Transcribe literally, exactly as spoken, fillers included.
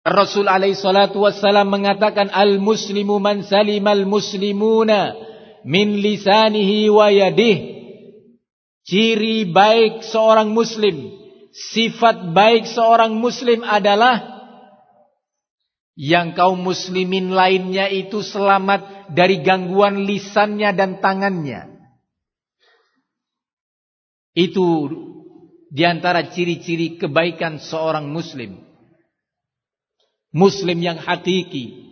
Rasul alaihi salatu wassalam mengatakan, al-muslimu man salimal muslimuna min lisanihi wa yadihi. Ciri baik seorang muslim, sifat baik seorang muslim adalah yang kaum muslimin lainnya itu selamat dari gangguan lisannya dan tangannya. Itu diantara ciri-ciri kebaikan seorang muslim. Muslim yang hakiki,